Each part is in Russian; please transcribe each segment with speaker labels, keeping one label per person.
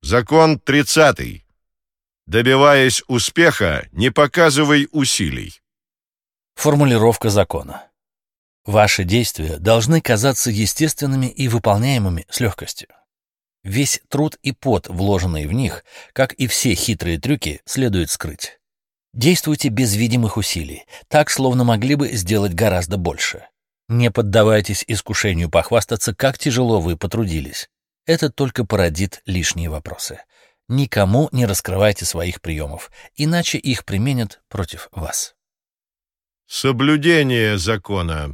Speaker 1: Закон 30. Добиваясь успеха, не показывай усилий.
Speaker 2: Формулировка закона. Ваши действия должны казаться естественными и выполняемыми с легкостью. Весь труд и пот, вложенные в них, как и все хитрые трюки, следует скрыть. Действуйте без видимых усилий, так, словно могли бы сделать гораздо больше. Не поддавайтесь искушению похвастаться, как тяжело вы потрудились. Это только породит лишние вопросы. Никому не раскрывайте своих приемов, иначе их применят против вас.
Speaker 1: Соблюдение закона.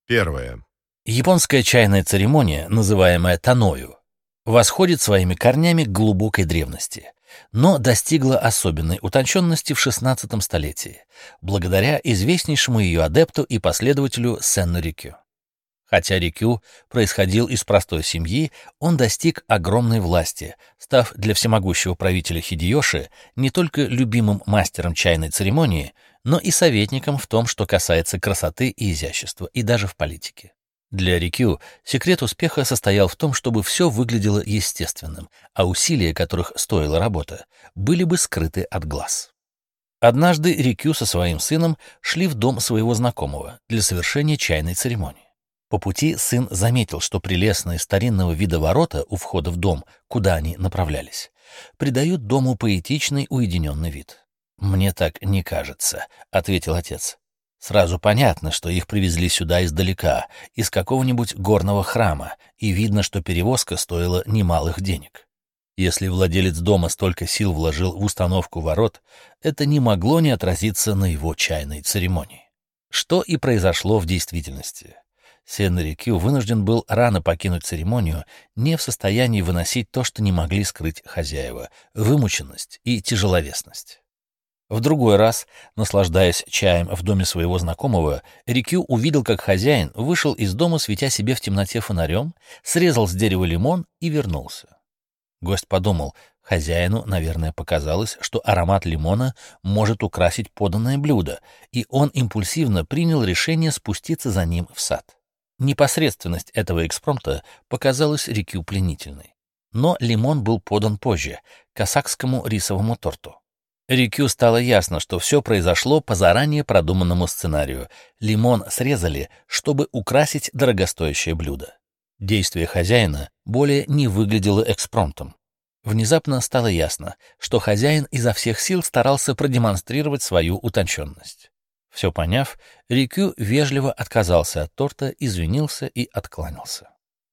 Speaker 1: 1.
Speaker 2: Японская чайная церемония, называемая таною, восходит своими корнями к глубокой древности, но достигла особенной утонченности в XVI столетии, благодаря известнейшему ее адепту и последователю Сенну Рикю. Хотя Рикю происходил из простой семьи, он достиг огромной власти, став для всемогущего правителя Хидеёши не только любимым мастером чайной церемонии, но и советником в том, что касается красоты и изящества, и даже в политике. Для Рикю секрет успеха состоял в том, чтобы все выглядело естественным, а усилия, которых стоила работа, были бы скрыты от глаз. Однажды Рикю со своим сыном шли в дом своего знакомого для совершения чайной церемонии. По пути сын заметил, что прелестные старинного вида ворота у входа в дом, куда они направлялись, придают дому поэтичный уединенный вид. «Мне так не кажется», — ответил отец. «Сразу понятно, что их привезли сюда издалека, из какого-нибудь горного храма, и видно, что перевозка стоила немалых денег. Если владелец дома столько сил вложил в установку ворот, это не могло не отразиться на его чайной церемонии». Что и произошло в действительности. Сенну Рикю вынужден был рано покинуть церемонию, не в состоянии выносить то, что не могли скрыть хозяева — вымученность и тяжеловесность. В другой раз, наслаждаясь чаем в доме своего знакомого, Рикю увидел, как хозяин вышел из дома, светя себе в темноте фонарем, срезал с дерева лимон и вернулся. Гость подумал, хозяину, наверное, показалось, что аромат лимона может украсить поданное блюдо, и он импульсивно принял решение спуститься за ним в сад. Непосредственность этого экспромта показалась Рикю пленительной. Но лимон был подан позже, к осакскому рисовому торту. Рикю стало ясно, что все произошло по заранее продуманному сценарию. Лимон срезали, чтобы украсить дорогостоящее блюдо. Действие хозяина более не выглядело экспромтом. Внезапно стало ясно, что хозяин изо всех сил старался продемонстрировать свою утонченность. Все поняв, Рикю вежливо отказался от торта, извинился и откланялся.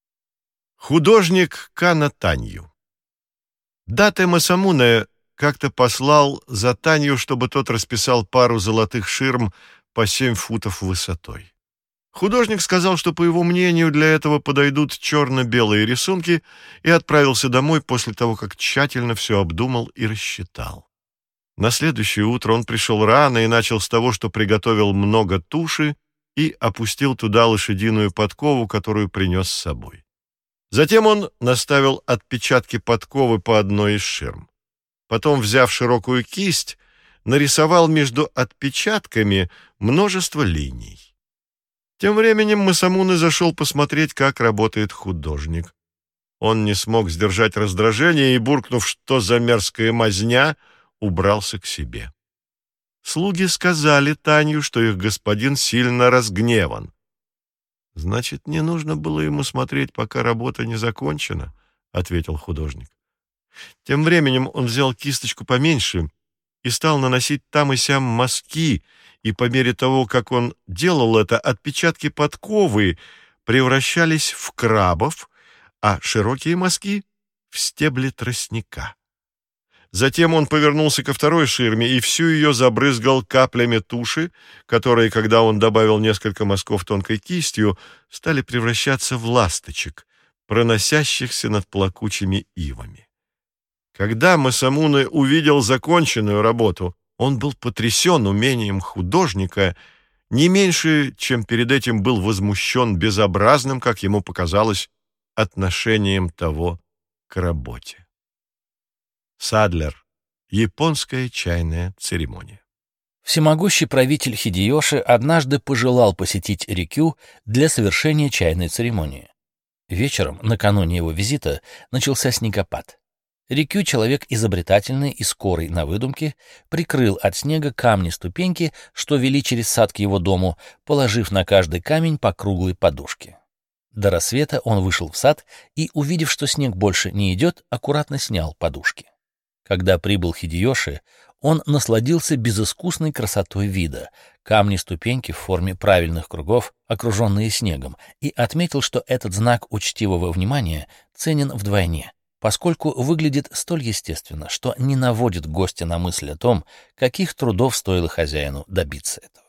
Speaker 1: Художник Кана Танью. Дате Масамуне как-то послал за Танью, чтобы тот расписал пару золотых ширм по 7 футов высотой. Художник сказал, что, по его мнению, для этого подойдут черно-белые рисунки, и отправился домой после того, как тщательно все обдумал и рассчитал. На следующее утро он пришел рано и начал с того, что приготовил много туши и опустил туда лошадиную подкову, которую принес с собой. Затем он наставил отпечатки подковы по одной из ширм. Потом, взяв широкую кисть, нарисовал между отпечатками множество линий. Тем временем Масамуне зашел посмотреть, как работает художник. Он не смог сдержать раздражение и, буркнув, что за мерзкая мазня, убрался к себе. Слуги сказали Танью, что их господин сильно разгневан. «Значит, не нужно было ему смотреть, пока работа не закончена», — ответил художник. Тем временем он взял кисточку поменьше и стал наносить там и сям мазки, и по мере того, как он делал это, отпечатки подковы превращались в крабов, а широкие мазки — в стебли тростника. Затем он повернулся ко второй ширме и всю ее забрызгал каплями туши, которые, когда он добавил несколько мазков тонкой кистью, стали превращаться в ласточек, проносящихся над плакучими ивами. Когда Масамуне увидел законченную работу, он был потрясен умением художника, не меньше, чем перед этим был возмущен безобразным, как ему показалось, отношением того к работе. Садлер. Японская чайная церемония.
Speaker 2: Всемогущий правитель Хидеёши однажды пожелал посетить Рикю для совершения чайной церемонии. Вечером, накануне его визита, начался снегопад. Рикю, человек изобретательный и скорый на выдумке, прикрыл от снега камни-ступеньки, что вели через сад к его дому, положив на каждый камень по круглой подушке. До рассвета он вышел в сад и, увидев, что снег больше не идет, аккуратно снял подушки. Когда прибыл Хидеёши, он насладился безыскусной красотой вида, камни-ступеньки в форме правильных кругов, окруженные снегом, и отметил, что этот знак учтивого внимания ценен вдвойне, поскольку выглядит столь естественно, что не наводит гостя на мысль о том, каких трудов стоило хозяину добиться этого.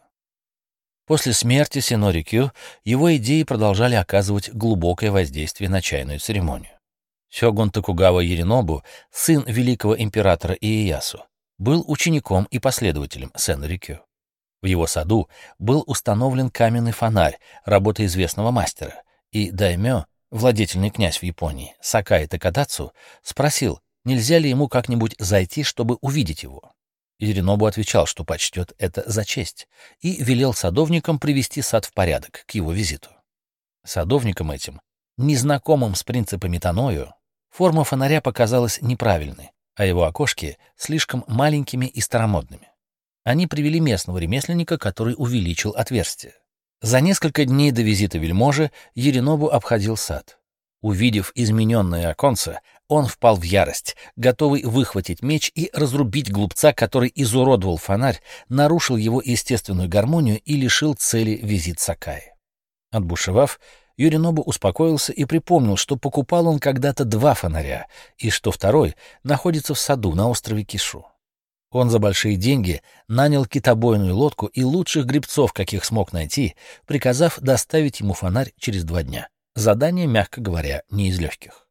Speaker 2: После смерти Сено Рикю его идеи продолжали оказывать глубокое воздействие на чайную церемонию. Сёгун Токугава Яринобу, сын великого императора Иэясу, был учеником и последователем Сено Рикю. В его саду был установлен каменный фонарь, работа известного мастера, и даймё, владетельный князь в Японии, Сакай Такадацу, спросил, нельзя ли ему как-нибудь зайти, чтобы увидеть его. Яринобу отвечал, что почтет это за честь, и велел садовникам привести сад в порядок к его визиту. Садовникам этим, незнакомым с принципами Таною, форма фонаря показалась неправильной, а его окошки слишком маленькими и старомодными. Они привели местного ремесленника, который увеличил отверстие. За несколько дней до визита вельможи Яринобу обходил сад. Увидев измененное оконце, он впал в ярость, готовый выхватить меч и разрубить глупца, который изуродовал фонарь, нарушил его естественную гармонию и лишил цели визит Сакаи. Отбушевав, Яринобу успокоился и припомнил, что покупал он когда-то 2 фонаря, и что второй находится в саду на острове Кишу. Он за большие деньги нанял китобойную лодку и лучших гребцов, каких смог найти, приказав доставить ему фонарь через 2 дня. Задание, мягко говоря, не из легких.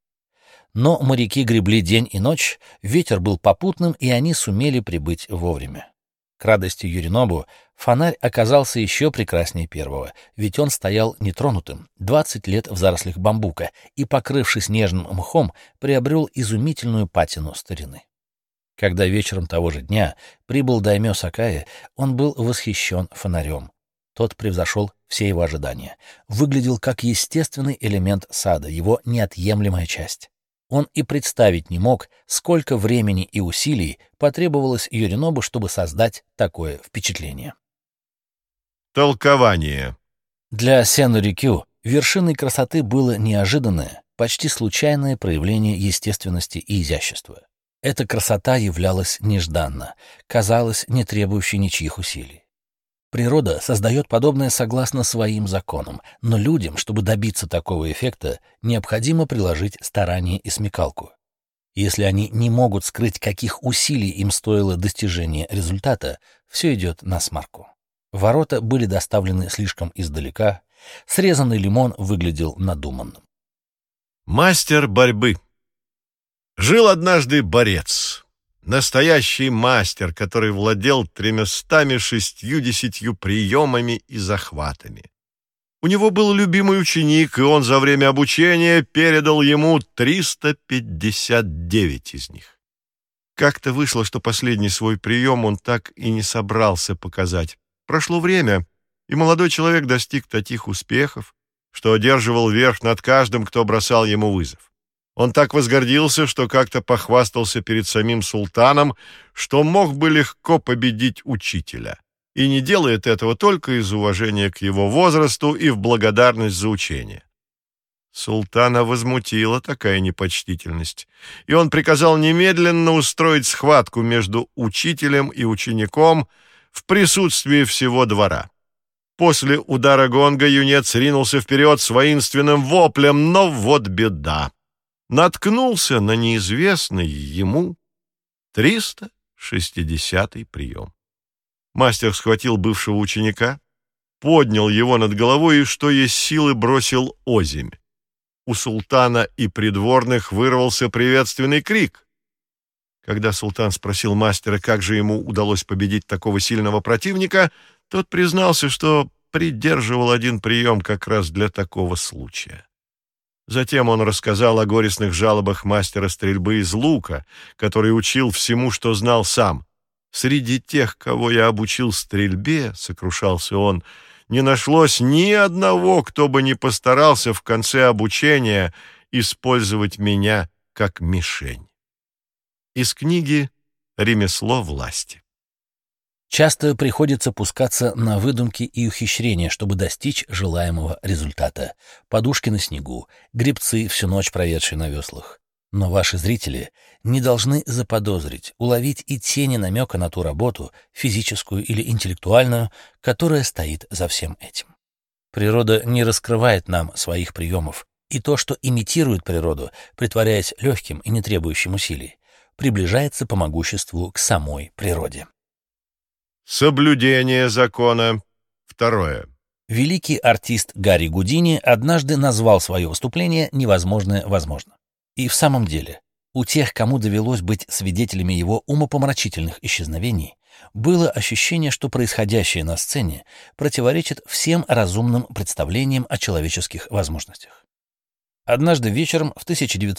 Speaker 2: Но моряки гребли день и ночь, ветер был попутным, и они сумели прибыть вовремя. К радости Яринобу фонарь оказался еще прекраснее первого, ведь он стоял нетронутым, 20 лет в зарослях бамбука, и, покрывшись нежным мхом, приобрел изумительную патину старины. Когда вечером того же дня прибыл даймё Сакаи, он был восхищен фонарем. Тот превзошел все его ожидания. Выглядел как естественный элемент сада, его неотъемлемая часть. Он и представить не мог, сколько времени и усилий потребовалось Яринобу, чтобы создать такое впечатление.
Speaker 1: Толкование.
Speaker 2: Для Сено Рикю вершиной красоты было неожиданное, почти случайное проявление естественности и изящества. Эта красота являлась нежданно, казалась не требующей ничьих усилий. Природа создает подобное согласно своим законам, но людям, чтобы добиться такого эффекта, необходимо приложить старание и смекалку. Если они не могут скрыть, каких усилий им стоило достижение результата, все идет насмарку. Ворота были доставлены слишком издалека, срезанный лимон выглядел надуманным.
Speaker 1: Мастер борьбы. Жил однажды борец. Настоящий мастер, который владел 360 приемами и захватами. У него был любимый ученик, и он за время обучения передал ему 359 из них. Как-то вышло, что последний свой прием он так и не собрался показать. Прошло время, и молодой человек достиг таких успехов, что одерживал верх над каждым, кто бросал ему вызов. Он так возгордился, что как-то похвастался перед самим султаном, что мог бы легко победить учителя, и не делает этого только из уважения к его возрасту и в благодарность за учение. Султана возмутила такая непочтительность, и он приказал немедленно устроить схватку между учителем и учеником в присутствии всего двора. После удара гонга юнец ринулся вперед с воинственным воплем, но вот беда. Наткнулся на неизвестный ему 360-й прием. Мастер схватил бывшего ученика, поднял его над головой и, что есть силы, бросил озимь. У султана и придворных вырвался приветственный крик. Когда султан спросил мастера, как же ему удалось победить такого сильного противника, тот признался, что придерживал один прием как раз для такого случая. Затем он рассказал о горестных жалобах мастера стрельбы из лука, который учил всему, что знал сам. «Среди тех, кого я обучил стрельбе, — сокрушался он, — не нашлось ни одного, кто бы не постарался в конце обучения использовать меня как мишень». Из книги «Ремесло власти».
Speaker 2: Часто приходится пускаться на выдумки и ухищрения, чтобы достичь желаемого результата. Подушки на снегу, гребцы, всю ночь проведшие на веслах. Но ваши зрители не должны заподозрить, уловить и тени намека на ту работу, физическую или интеллектуальную, которая стоит за всем этим. Природа не раскрывает нам своих приемов, и то, что имитирует природу, притворяясь легким и не требующим усилий, приближается по могуществу к самой природе.
Speaker 1: Соблюдение закона. Второе.
Speaker 2: Великий артист Гарри Гудини однажды назвал свое выступление «Невозможное возможно». И в самом деле, у тех, кому довелось быть свидетелями его умопомрачительных исчезновений, было ощущение, что происходящее на сцене противоречит всем разумным представлениям о человеческих возможностях. Однажды вечером в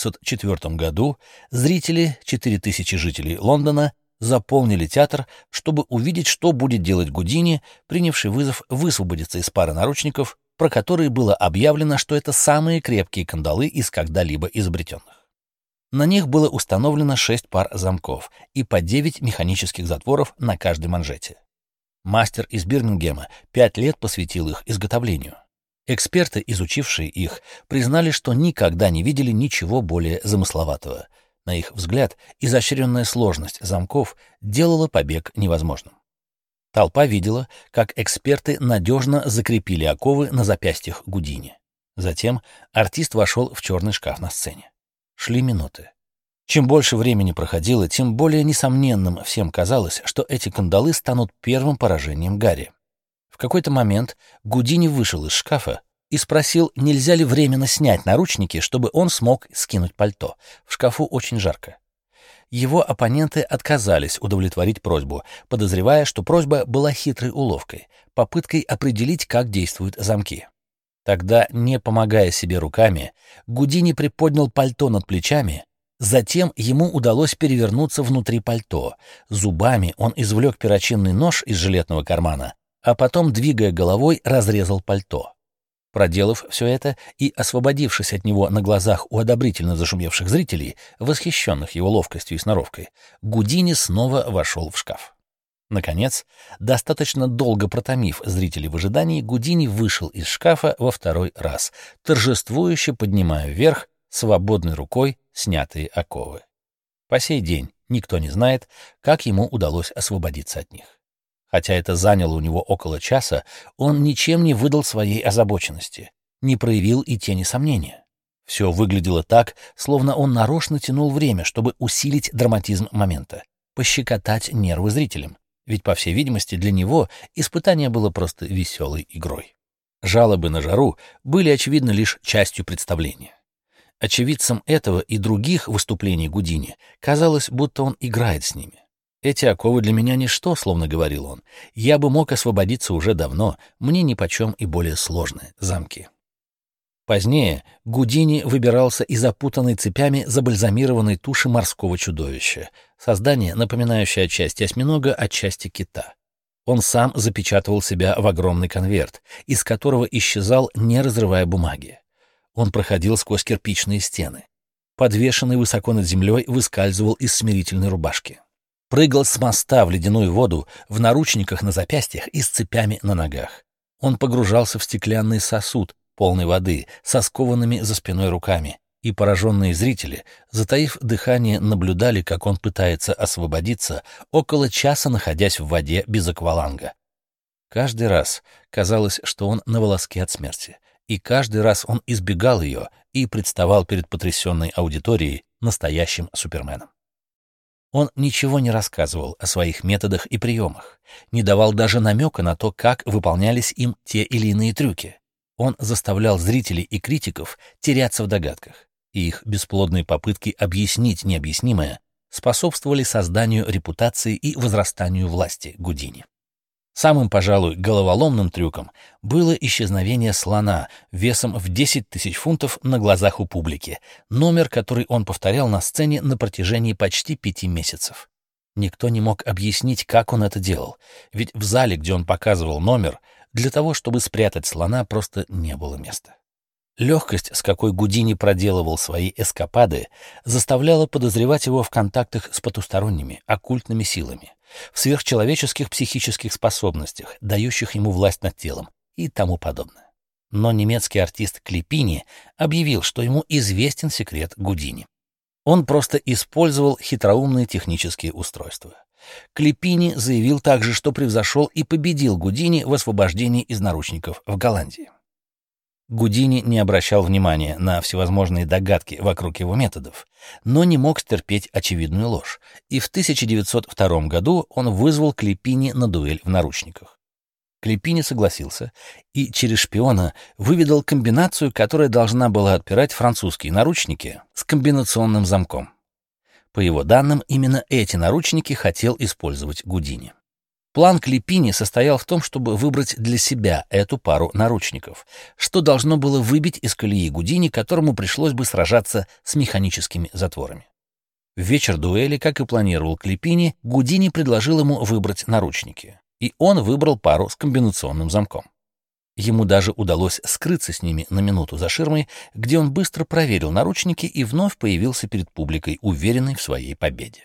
Speaker 2: 1904 году зрители, 4000 жителей Лондона, заполнили театр, чтобы увидеть, что будет делать Гудини, принявший вызов высвободиться из пары наручников, про которые было объявлено, что это самые крепкие кандалы из когда-либо изобретенных. На них было установлено 6 пар замков и по 9 механических затворов на каждой манжете. Мастер из Бирмингема 5 лет посвятил их изготовлению. Эксперты, изучившие их, признали, что никогда не видели ничего более замысловатого. На их взгляд, изощренная сложность замков делала побег невозможным. Толпа видела, как эксперты надежно закрепили оковы на запястьях Гудини. Затем артист вошел в черный шкаф на сцене. Шли минуты. Чем больше времени проходило, тем более несомненным всем казалось, что эти кандалы станут первым поражением Гарри. В какой-то момент Гудини вышел из шкафа и спросил, нельзя ли временно снять наручники, чтобы он смог скинуть пальто. В шкафу очень жарко. Его оппоненты отказались удовлетворить просьбу, подозревая, что просьба была хитрой уловкой, попыткой определить, как действуют замки. Тогда, не помогая себе руками, Гудини приподнял пальто над плечами, затем ему удалось перевернуться внутри пальто. Зубами он извлек перочинный нож из жилетного кармана, а потом, двигая головой, разрезал пальто. Проделав все это и освободившись от него на глазах у одобрительно зашумевших зрителей, восхищенных его ловкостью и сноровкой, Гудини снова вошел в шкаф. Наконец, достаточно долго протомив зрителей в ожидании, Гудини вышел из шкафа во второй раз, торжествующе поднимая вверх свободной рукой снятые оковы. По сей день никто не знает, как ему удалось освободиться от них. Хотя это заняло у него около часа, он ничем не выдал своей озабоченности, не проявил и тени сомнения. Все выглядело так, словно он нарочно тянул время, чтобы усилить драматизм момента, пощекотать нервы зрителям, ведь, по всей видимости, для него испытание было просто веселой игрой. Жалобы на жару были, очевидно, лишь частью представления. Очевидцам этого и других выступлений Гудини казалось, будто он играет с ними. «Эти оковы для меня ничто», — словно говорил он. «Я бы мог освободиться уже давно, мне нипочем и более сложные замки». Позднее Гудини выбирался из опутанной цепями забальзамированной туши морского чудовища, создание, напоминающее отчасти осьминога, отчасти кита. Он сам запечатывал себя в огромный конверт, из которого исчезал, не разрывая бумаги. Он проходил сквозь кирпичные стены. Подвешенный высоко над землей, выскальзывал из смирительной рубашки. Прыгал с моста в ледяную воду, в наручниках на запястьях и с цепями на ногах. Он погружался в стеклянный сосуд, полный воды, со скованными за спиной руками, и пораженные зрители, затаив дыхание, наблюдали, как он пытается освободиться, около часа находясь в воде без акваланга. Каждый раз казалось, что он на волоске от смерти, и каждый раз он избегал ее и представал перед потрясенной аудиторией настоящим суперменом. Он ничего не рассказывал о своих методах и приемах, не давал даже намека на то, как выполнялись им те или иные трюки. Он заставлял зрителей и критиков теряться в догадках, и их бесплодные попытки объяснить необъяснимое способствовали созданию репутации и возрастанию власти Гудини. Самым, пожалуй, головоломным трюком было исчезновение слона весом в 10 000 фунтов на глазах у публики, номер, который он повторял на сцене на протяжении почти 5 месяцев. Никто не мог объяснить, как он это делал, ведь в зале, где он показывал номер, для того, чтобы спрятать слона, просто не было места. Легкость, с какой Гудини проделывал свои эскапады, заставляла подозревать его в контактах с потусторонними, оккультными силами, в сверхчеловеческих психических способностях, дающих ему власть над телом и тому подобное. Но немецкий артист Клепини объявил, что ему известен секрет Гудини. Он просто использовал хитроумные технические устройства. Клепини заявил также, что превзошел и победил Гудини в освобождении из наручников в Голландии. Гудини не обращал внимания на всевозможные догадки вокруг его методов, но не мог стерпеть очевидную ложь, и в 1902 году он вызвал Клепини на дуэль в наручниках. Клепини согласился и через шпиона выведал комбинацию, которая должна была отпирать французские наручники с комбинационным замком. По его данным, именно эти наручники хотел использовать Гудини. План Клепини состоял в том, чтобы выбрать для себя эту пару наручников, что должно было выбить из колеи Гудини, которому пришлось бы сражаться с механическими затворами. В вечер дуэли, как и планировал Клепини, Гудини предложил ему выбрать наручники, и он выбрал пару с комбинационным замком. Ему даже удалось скрыться с ними на минуту за ширмой, где он быстро проверил наручники и вновь появился перед публикой, уверенный в своей победе.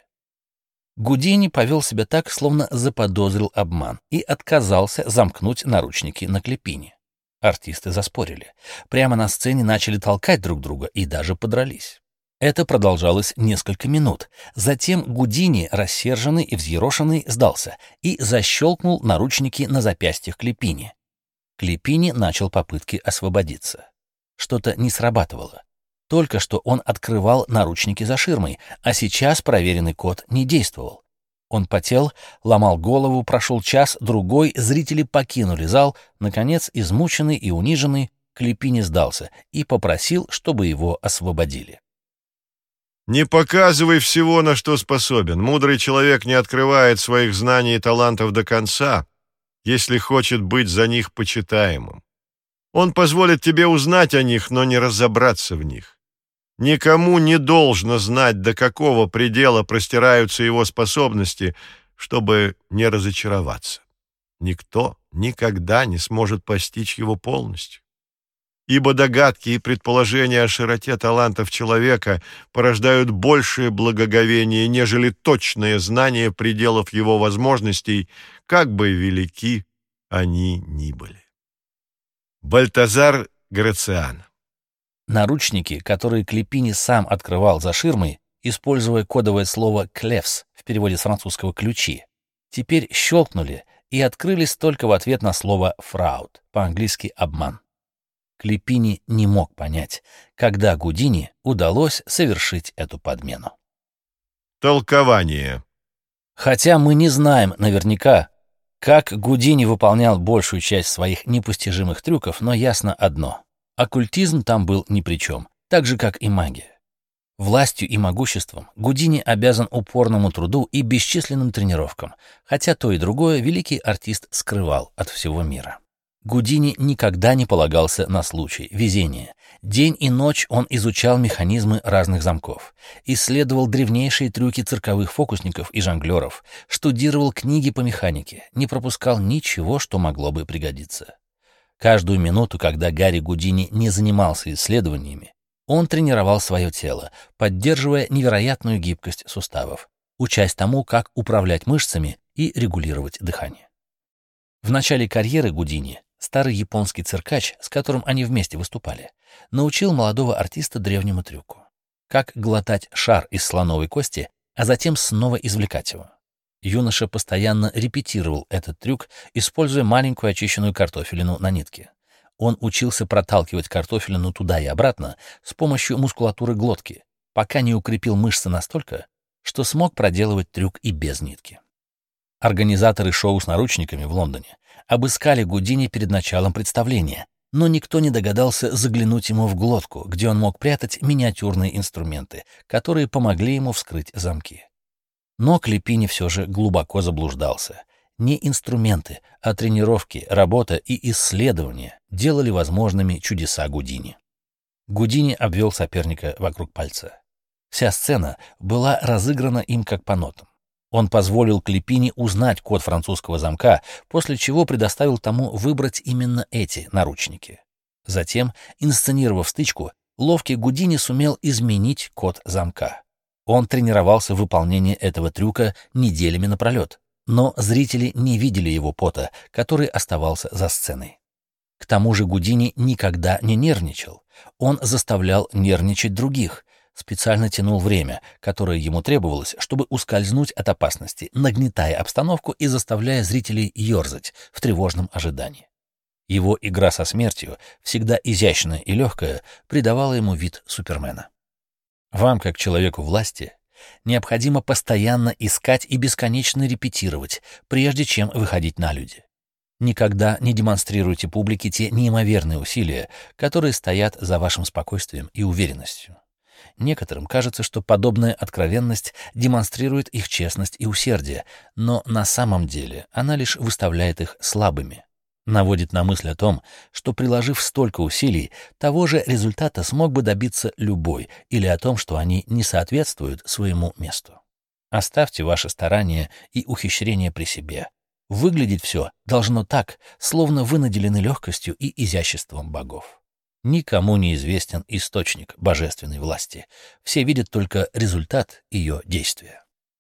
Speaker 2: Гудини повел себя так, словно заподозрил обман, и отказался замкнуть наручники на Клепини. Артисты заспорили. Прямо на сцене начали толкать друг друга и даже подрались. Это продолжалось несколько минут. Затем Гудини, рассерженный и взъерошенный, сдался и защелкнул наручники на запястьях Клепини. Клепини начал попытки освободиться. Что-то не срабатывало. Только что он открывал наручники за ширмой, а сейчас проверенный код не действовал. Он потел, ломал голову, прошел час, другой, зрители покинули зал. Наконец, измученный и униженный, Клепини сдался и попросил, чтобы его освободили.
Speaker 1: «Не показывай всего, на что способен. Мудрый человек не открывает своих знаний и талантов до конца, если хочет быть за них почитаемым. Он позволит тебе узнать о них, но не разобраться в них. Никому не должно знать, до какого предела простираются его способности, чтобы не разочароваться. Никто никогда не сможет постичь его полностью. Ибо догадки и предположения о широте талантов человека порождают большее благоговение, нежели точное знание пределов его возможностей, как бы велики они ни были». Бальтазар Грациан.
Speaker 2: Наручники, которые Клепини сам открывал за ширмой, используя кодовое слово «клевс» в переводе с французского «ключи», теперь щелкнули и открылись только в ответ на слово «фрауд», по-английски «обман». Клепини не мог понять, когда Гудини удалось совершить эту подмену.
Speaker 1: Толкование.
Speaker 2: Хотя мы не знаем наверняка, как Гудини выполнял большую часть своих непостижимых трюков, но ясно одно — оккультизм там был ни при чем, так же, как и магия. Властью и могуществом Гудини обязан упорному труду и бесчисленным тренировкам, хотя то и другое великий артист скрывал от всего мира. Гудини никогда не полагался на случай, везение. День и ночь он изучал механизмы разных замков, исследовал древнейшие трюки цирковых фокусников и жонглеров, штудировал книги по механике, не пропускал ничего, что могло бы пригодиться. Каждую минуту, когда Гарри Гудини не занимался исследованиями, он тренировал свое тело, поддерживая невероятную гибкость суставов, учась тому, как управлять мышцами и регулировать дыхание. В начале карьеры Гудини старый японский циркач, с которым они вместе выступали, научил молодого артиста древнему трюку. Как глотать шар из слоновой кости, а затем снова извлекать его. Юноша постоянно репетировал этот трюк, используя маленькую очищенную картофелину на нитке. Он учился проталкивать картофелину туда и обратно с помощью мускулатуры глотки, пока не укрепил мышцы настолько, что смог проделывать трюк и без нитки. Организаторы шоу с наручниками в Лондоне обыскали Гудини перед началом представления, но никто не догадался заглянуть ему в глотку, где он мог прятать миниатюрные инструменты, которые помогли ему вскрыть замки. Но Клепини все же глубоко заблуждался. Не инструменты, а тренировки, работа и исследования делали возможными чудеса Гудини. Гудини обвел соперника вокруг пальца. Вся сцена была разыграна им как по нотам. Он позволил Клепини узнать код французского замка, после чего предоставил тому выбрать именно эти наручники. Затем, инсценировав стычку, ловкий Гудини сумел изменить код замка. Он тренировался в выполнении этого трюка неделями напролет, но зрители не видели его пота, который оставался за сценой. К тому же Гудини никогда не нервничал. Он заставлял нервничать других, специально тянул время, которое ему требовалось, чтобы ускользнуть от опасности, нагнетая обстановку и заставляя зрителей ерзать в тревожном ожидании. Его игра со смертью, всегда изящная и легкая, придавала ему вид Супермена. Вам, как человеку власти, необходимо постоянно искать и бесконечно репетировать, прежде чем выходить на люди. Никогда не демонстрируйте публике те неимоверные усилия, которые стоят за вашим спокойствием и уверенностью. Некоторым кажется, что подобная откровенность демонстрирует их честность и усердие, но на самом деле она лишь выставляет их слабыми, наводит на мысль о том, что, приложив столько усилий, того же результата смог бы добиться любой, или о том, что они не соответствуют своему месту. Оставьте ваши старания и ухищрения при себе. Выглядеть все должно так, словно вы наделены легкостью и изяществом богов. Никому не известен источник божественной власти. Все видят только результат ее действия.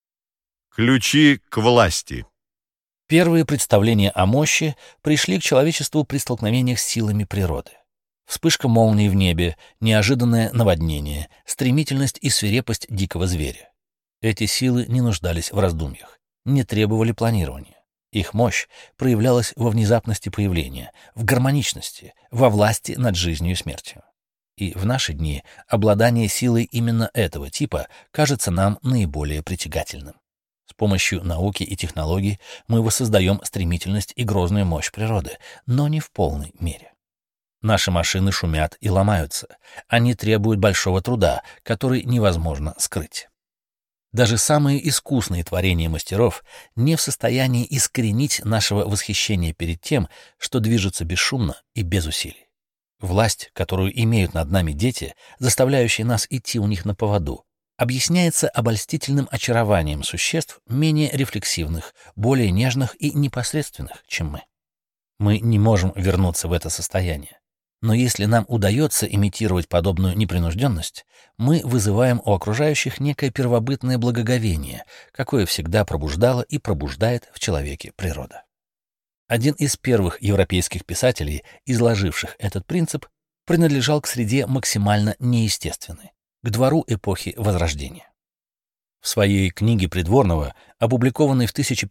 Speaker 1: Ключи к власти.
Speaker 2: Первые представления о мощи пришли к человечеству при столкновениях с силами природы. Вспышка молнии в небе, неожиданное наводнение, стремительность и свирепость дикого зверя. Эти силы не нуждались в раздумьях, не требовали планирования. Их мощь проявлялась во внезапности появления, в гармоничности, во власти над жизнью и смертью. И в наши дни обладание силой именно этого типа кажется нам наиболее притягательным. С помощью науки и технологий мы воссоздаем стремительность и грозную мощь природы, но не в полной мере. Наши машины шумят и ломаются. Они требуют большого труда, который невозможно скрыть. Даже самые искусные творения мастеров не в состоянии искоренить нашего восхищения перед тем, что движется бесшумно и без усилий. Власть, которую имеют над нами дети, заставляющие нас идти у них на поводу, объясняется обольстительным очарованием существ менее рефлексивных, более нежных и непосредственных, чем мы. Мы не можем вернуться в это состояние. Но если нам удается имитировать подобную непринужденность, мы вызываем у окружающих некое первобытное благоговение, какое всегда пробуждало и пробуждает в человеке природа. Один из первых европейских писателей, изложивших этот принцип, принадлежал к среде максимально неестественной, к двору эпохи Возрождения. В своей книге Придворного, опубликованной в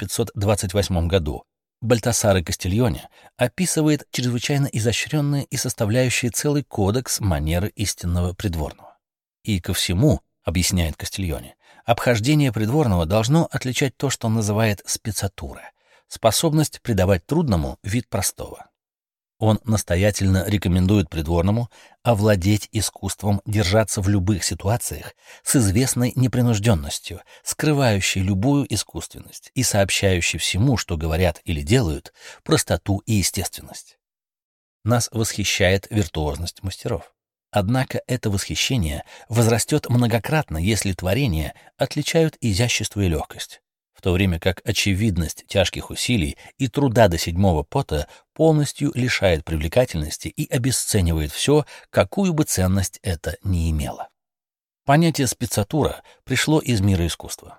Speaker 2: 1528 году, Бальтасаре Кастильоне описывает чрезвычайно изощренные и составляющие целый кодекс манеры истинного придворного. И ко всему, объясняет Кастильоне, обхождение придворного должно отличать то, что он называет спецатура, способность придавать трудному вид простого. Он настоятельно рекомендует придворному овладеть искусством держаться в любых ситуациях с известной непринужденностью, скрывающей любую искусственность и сообщающей всему, что говорят или делают, простоту и естественность. Нас восхищает виртуозность мастеров. Однако это восхищение возрастет многократно, если творения отличают изящество и легкость, в то время как очевидность тяжких усилий и труда до седьмого пота полностью лишает привлекательности и обесценивает все, какую бы ценность это ни имело. Понятие спецатура пришло из мира искусства.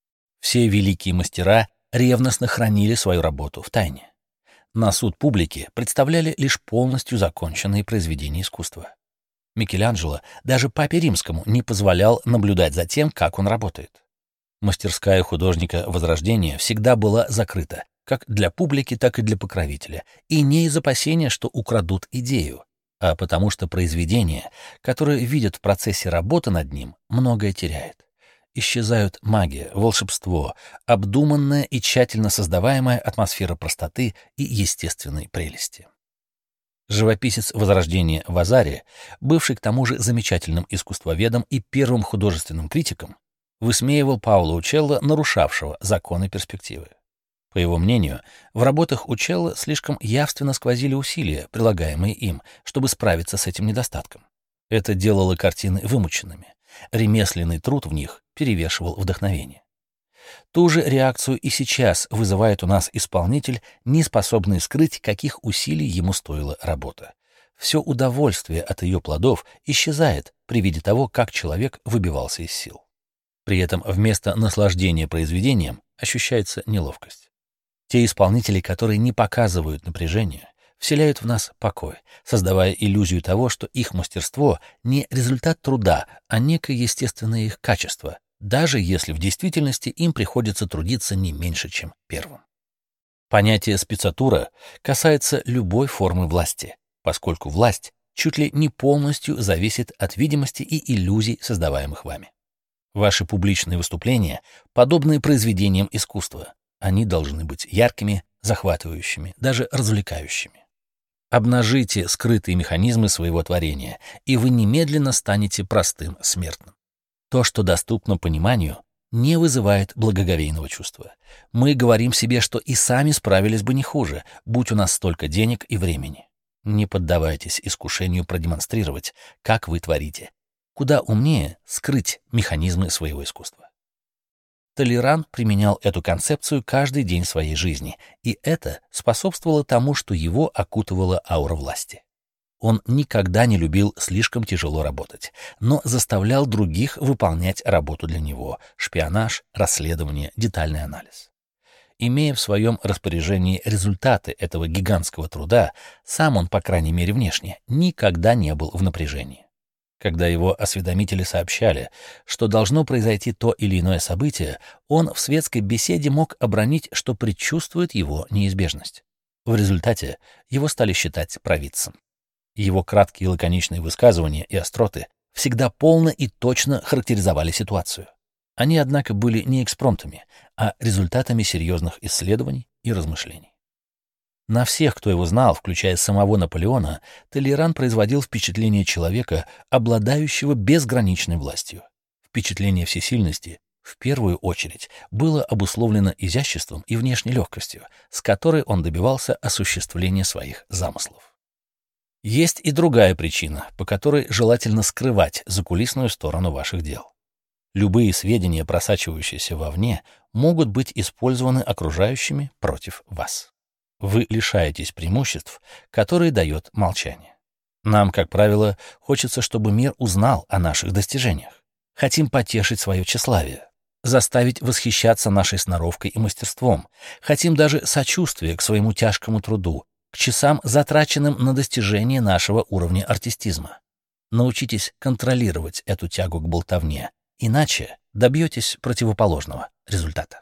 Speaker 2: Все великие мастера ревностно хранили свою работу в тайне. На суд публики представляли лишь полностью законченные произведения искусства. Микеланджело даже папе римскому не позволял наблюдать за тем, как он работает. Мастерская художника Возрождения всегда была закрыта, как для публики, так и для покровителя, и не из опасения, что украдут идею, а потому что произведение, которое видят в процессе работы над ним, многое теряет. Исчезают магия, волшебство, обдуманная и тщательно создаваемая атмосфера простоты и естественной прелести. Живописец Возрождения Вазари, бывший к тому же замечательным искусствоведом и первым художественным критиком, высмеивал Паоло Учелло, нарушавшего законы перспективы. По его мнению, в работах Учелло слишком явственно сквозили усилия, прилагаемые им, чтобы справиться с этим недостатком. Это делало картины вымученными. Ремесленный труд в них перевешивал вдохновение. Ту же реакцию и сейчас вызывает у нас исполнитель, не способный скрыть, каких усилий ему стоила работа. Все удовольствие от ее плодов исчезает при виде того, как человек выбивался из сил. При этом вместо наслаждения произведением ощущается неловкость. Те исполнители, которые не показывают напряжения, вселяют в нас покой, создавая иллюзию того, что их мастерство не результат труда, а некое естественное их качество, даже если в действительности им приходится трудиться не меньше, чем первым. Понятие спецатура касается любой формы власти, поскольку власть чуть ли не полностью зависит от видимости и иллюзий, создаваемых вами. Ваши публичные выступления подобны произведениям искусства. Они должны быть яркими, захватывающими, даже развлекающими. Обнажите скрытые механизмы своего творения, и вы немедленно станете простым смертным. То, что доступно пониманию, не вызывает благоговейного чувства. Мы говорим себе, что и сами справились бы не хуже, будь у нас столько денег и времени. Не поддавайтесь искушению продемонстрировать, как вы творите. Куда умнее скрыть механизмы своего искусства. Толеран применял эту концепцию каждый день своей жизни, и это способствовало тому, что его окутывала аура власти. Он никогда не любил слишком тяжело работать, но заставлял других выполнять работу для него — шпионаж, расследование, детальный анализ. Имея в своем распоряжении результаты этого гигантского труда, сам он, по крайней мере внешне, никогда не был в напряжении. Когда его осведомители сообщали, что должно произойти то или иное событие, он в светской беседе мог обронить, что предчувствует его неизбежность. В результате его стали считать провидцем. Его краткие и лаконичные высказывания и остроты всегда полно и точно характеризовали ситуацию. Они, однако, были не экспромтами, а результатами серьезных исследований и размышлений. На всех, кто его знал, включая самого Наполеона, Толеран производил впечатление человека, обладающего безграничной властью. Впечатление всесильности, в первую очередь, было обусловлено изяществом и внешней легкостью, с которой он добивался осуществления своих замыслов. Есть и другая причина, по которой желательно скрывать закулисную сторону ваших дел. Любые сведения, просачивающиеся вовне, могут быть использованы окружающими против вас. Вы лишаетесь преимуществ, которые дает молчание. Нам, как правило, хочется, чтобы мир узнал о наших достижениях. Хотим потешить свое тщеславие, заставить восхищаться нашей сноровкой и мастерством. Хотим даже сочувствия к своему тяжкому труду, к часам, затраченным на достижение нашего уровня артистизма. Научитесь контролировать эту тягу к болтовне, иначе добьетесь противоположного результата.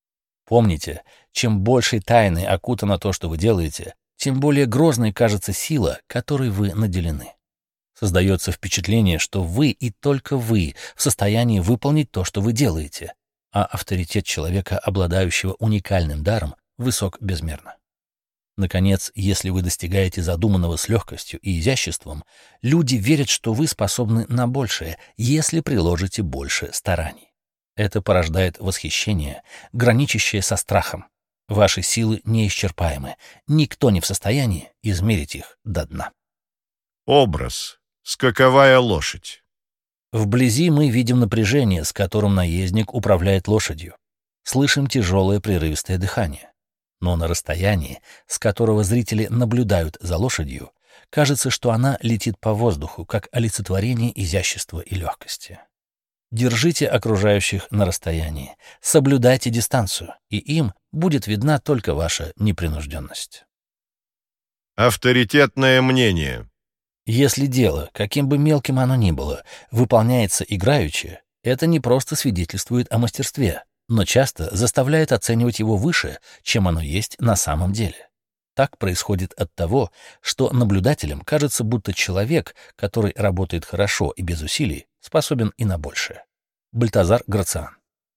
Speaker 2: Помните, чем большей тайной окутано то, что вы делаете, тем более грозной кажется сила, которой вы наделены. Создается впечатление, что вы и только вы в состоянии выполнить то, что вы делаете, а авторитет человека, обладающего уникальным даром, высок безмерно. Наконец, если вы достигаете задуманного с легкостью и изяществом, люди верят, что вы способны на большее, если приложите больше стараний. Это порождает восхищение, граничащее со страхом. Ваши силы неисчерпаемы. Никто не в состоянии измерить их до дна.
Speaker 1: Образ. Скаковая лошадь.
Speaker 2: Вблизи мы видим напряжение, с которым наездник управляет лошадью. Слышим тяжелое прерывистое дыхание. Но на расстоянии, с которого зрители наблюдают за лошадью, кажется, что она летит по воздуху, как олицетворение изящества и легкости. Держите окружающих на расстоянии, соблюдайте дистанцию, и им будет видна только ваша непринужденность.
Speaker 1: Авторитетное мнение.
Speaker 2: Если дело, каким бы мелким оно ни было, выполняется играючи, это не просто свидетельствует о мастерстве, но часто заставляет оценивать его выше, чем оно есть на самом деле. Так происходит от того, что наблюдателям кажется, будто человек, который работает хорошо и без усилий, способен и на большее. Бальтазар Грациан.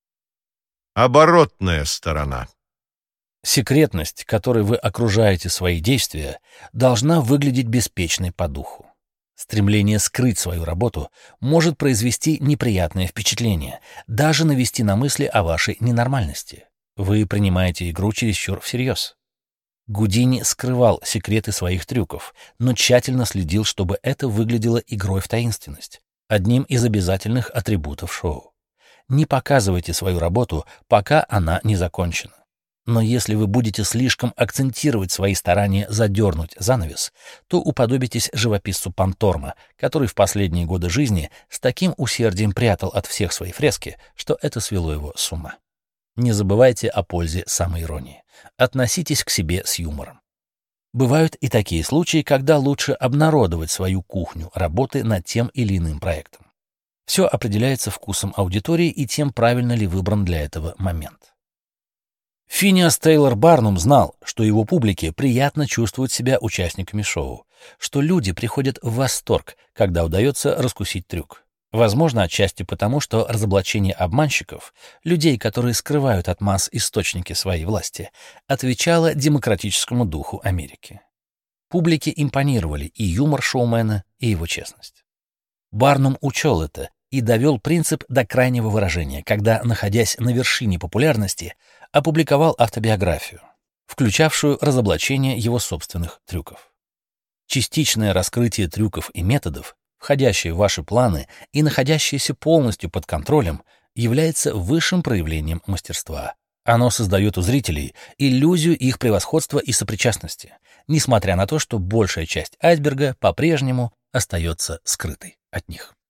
Speaker 1: Оборотная сторона.
Speaker 2: Секретность, которой вы окружаете свои действия, должна выглядеть беспечной по духу. Стремление скрыть свою работу может произвести неприятное впечатление, даже навести на мысли о вашей ненормальности. Вы принимаете игру чересчур всерьез. Гудини скрывал секреты своих трюков, но тщательно следил, чтобы это выглядело игрой в таинственность, одним из обязательных атрибутов шоу. Не показывайте свою работу, пока она не закончена. Но если вы будете слишком акцентировать свои старания задернуть занавес, то уподобитесь живописцу Панторма, который в последние годы жизни с таким усердием прятал от всех свои фрески, что это свело его с ума. Не забывайте о пользе самоиронии. Относитесь к себе с юмором. Бывают и такие случаи, когда лучше обнародовать свою кухню работы над тем или иным проектом. Все определяется вкусом аудитории и тем, правильно ли выбран для этого момент. Финиас Тейлор Барнум знал, что его публике приятно чувствовать себя участниками шоу, что люди приходят в восторг, когда удается раскусить трюк. Возможно, отчасти потому, что разоблачение обманщиков, людей, которые скрывают от масс источники своей власти, отвечало демократическому духу Америки. Публике импонировали и юмор шоумена, и его честность. Барнум учел это и довел принцип до крайнего выражения, когда, находясь на вершине популярности, опубликовал автобиографию, включавшую разоблачение его собственных трюков. Частичное раскрытие трюков и методов, входящие в ваши планы и находящиеся полностью под контролем, является высшим проявлением мастерства. Оно создает у зрителей иллюзию их превосходства и сопричастности, несмотря на то, что большая часть айсберга по-прежнему остается скрытой от них.